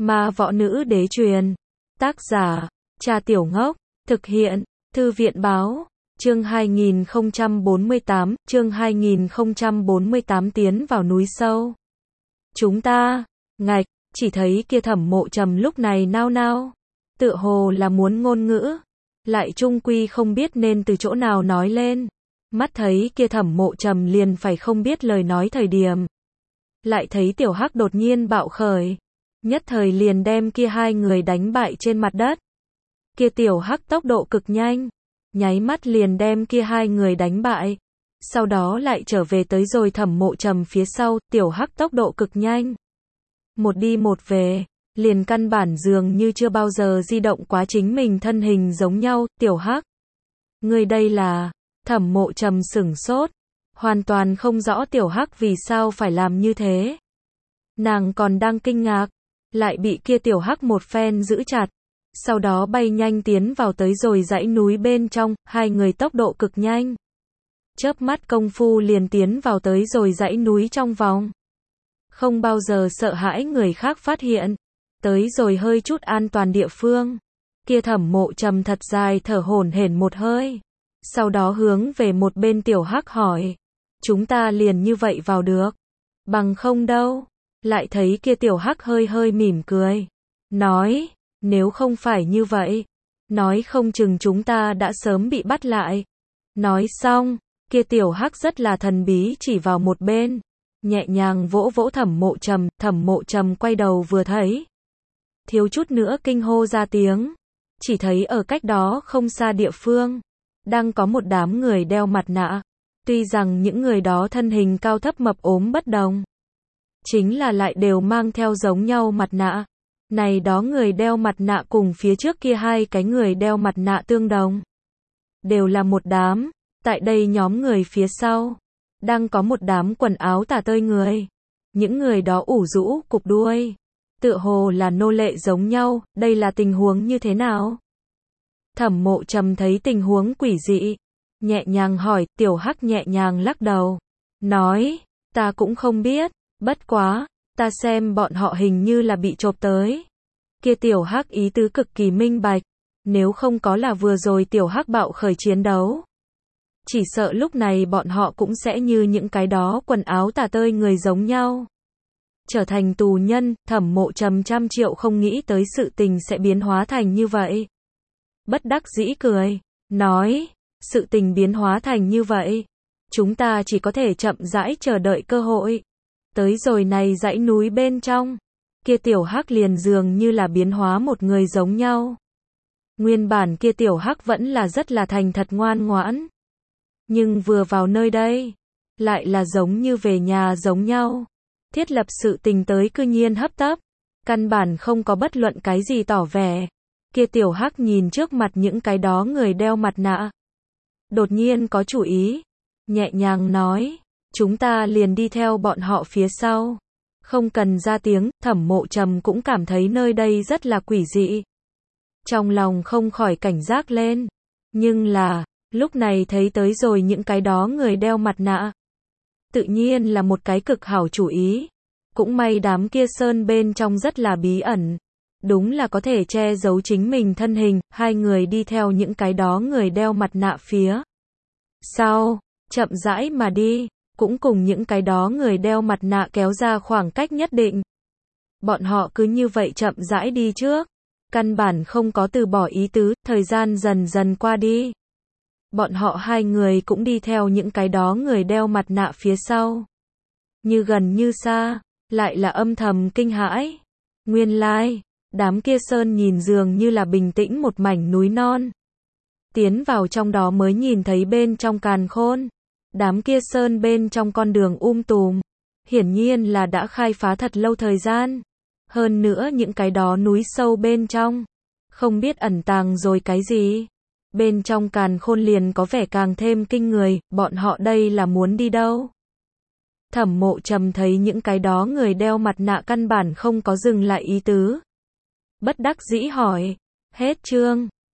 Ma Võ Nữ Đế Truyền. Tác giả, Cha Tiểu Ngốc. Thực hiện, Thư viện Báo. Chương 2048, chương 2048 tiến vào núi sâu. Chúng ta, ngạch, chỉ thấy kia Thẩm Mộ Trầm lúc này nao nao. Tựa hồ là muốn ngôn ngữ. Lại trung quy không biết nên từ chỗ nào nói lên. Mắt thấy kia Thẩm Mộ Trầm liền phải không biết lời nói thời điểm. Lại thấy Tiểu Hắc đột nhiên bạo khởi. Nhất thời liền đem kia hai người đánh bại trên mặt đất. Kia Tiểu Hắc tốc độ cực nhanh. Nháy mắt liền đem kia hai người đánh bại. Sau đó lại trở về tới rồi Thẩm Mộ Trầm phía sau, Tiểu Hắc tốc độ cực nhanh. Một đi một về, liền căn bản dường như chưa bao giờ di động quá chính mình thân hình giống nhau, Tiểu Hắc. Người đây là, Thẩm Mộ Trầm sửng sốt, hoàn toàn không rõ Tiểu Hắc vì sao phải làm như thế. Nàng còn đang kinh ngạc, lại bị kia Tiểu Hắc một phen giữ chặt. Sau đó bay nhanh tiến vào tới rồi dãy núi bên trong, hai người tốc độ cực nhanh. Chớp mắt công phu liền tiến vào tới rồi dãy núi trong vòng. Không bao giờ sợ hãi người khác phát hiện. Tới rồi hơi chút an toàn địa phương. Kia Thẩm Mộ Trầm thật dài thở hổn hển một hơi. Sau đó hướng về một bên Tiểu Hắc hỏi. Chúng ta liền như vậy vào được. Bằng không đâu. Lại thấy kia Tiểu Hắc hơi hơi mỉm cười. Nói. Nếu không phải như vậy, nói không chừng chúng ta đã sớm bị bắt lại. Nói xong, kia Tiểu Hắc rất là thần bí chỉ vào một bên, nhẹ nhàng vỗ vỗ Thẩm Mộ Trầm quay đầu vừa thấy. Thiếu chút nữa kinh hô ra tiếng, chỉ thấy ở cách đó không xa địa phương, đang có một đám người đeo mặt nạ. Tuy rằng những người đó thân hình cao thấp mập ốm bất đồng, chính là lại đều mang theo giống nhau mặt nạ. Này đó người đeo mặt nạ cùng phía trước kia hai cái người đeo mặt nạ tương đồng. Đều là một đám, tại đây nhóm người phía sau, đang có một đám quần áo tả tơi người. Những người đó ủ rũ cụp đuôi, tựa hồ là nô lệ giống nhau, đây là tình huống như thế nào? Thẩm Mộ Trầm thấy tình huống quỷ dị, nhẹ nhàng hỏi, Tiểu Hắc nhẹ nhàng lắc đầu, nói, ta cũng không biết, bất quá. Ta xem bọn họ hình như là bị chộp tới. Kia Tiểu Hắc ý tứ cực kỳ minh bạch. Nếu không có là vừa rồi Tiểu Hắc bạo khởi chiến đấu. Chỉ sợ lúc này bọn họ cũng sẽ như những cái đó quần áo tả tơi người giống nhau. Trở thành tù nhân, Thẩm Mộ Trầm trăm triệu không nghĩ tới sự tình sẽ biến hóa thành như vậy. Bất đắc dĩ cười, nói, sự tình biến hóa thành như vậy. Chúng ta chỉ có thể chậm rãi chờ đợi cơ hội. Tới rồi này dãy núi bên trong, kia Tiểu Hắc liền dường như là biến hóa một người giống nhau. Nguyên bản kia Tiểu Hắc vẫn là rất là thành thật ngoan ngoãn. Nhưng vừa vào nơi đây, lại là giống như về nhà giống nhau. Thiết lập sự tình tới cư nhiên hấp tấp, căn bản không có bất luận cái gì tỏ vẻ. Kia Tiểu Hắc nhìn trước mặt những cái đó người đeo mặt nạ. Đột nhiên có chủ ý, nhẹ nhàng nói. Chúng ta liền đi theo bọn họ phía sau. Không cần ra tiếng, Thẩm Mộ Trầm cũng cảm thấy nơi đây rất là quỷ dị. Trong lòng không khỏi cảnh giác lên. Nhưng là, lúc này thấy tới rồi những cái đó người đeo mặt nạ. Tự nhiên là một cái cực hảo chủ ý. Cũng may đám kia sơn bên trong rất là bí ẩn. Đúng là có thể che giấu chính mình thân hình, hai người đi theo những cái đó người đeo mặt nạ phía sau, chậm rãi mà đi. Cũng cùng những cái đó người đeo mặt nạ kéo ra khoảng cách nhất định. Bọn họ cứ như vậy chậm rãi đi trước. Căn bản không có từ bỏ ý tứ, thời gian dần dần qua đi. Bọn họ hai người cũng đi theo những cái đó người đeo mặt nạ phía sau. Như gần như xa, lại là âm thầm kinh hãi. Nguyên lai, đám kia sơn nhìn dường như là bình tĩnh một mảnh núi non. Tiến vào trong đó mới nhìn thấy bên trong càn khôn. Đám kia sơn bên trong con đường tùm, hiển nhiên là đã khai phá thật lâu thời gian. Hơn nữa những cái đó núi sâu bên trong, không biết ẩn tàng rồi cái gì. Bên trong càn khôn liền có vẻ càng thêm kinh người, bọn họ đây là muốn đi đâu? Thẩm Mộ Trầm thấy những cái đó người đeo mặt nạ căn bản không có dừng lại ý tứ. Bất đắc dĩ hỏi, hết chương.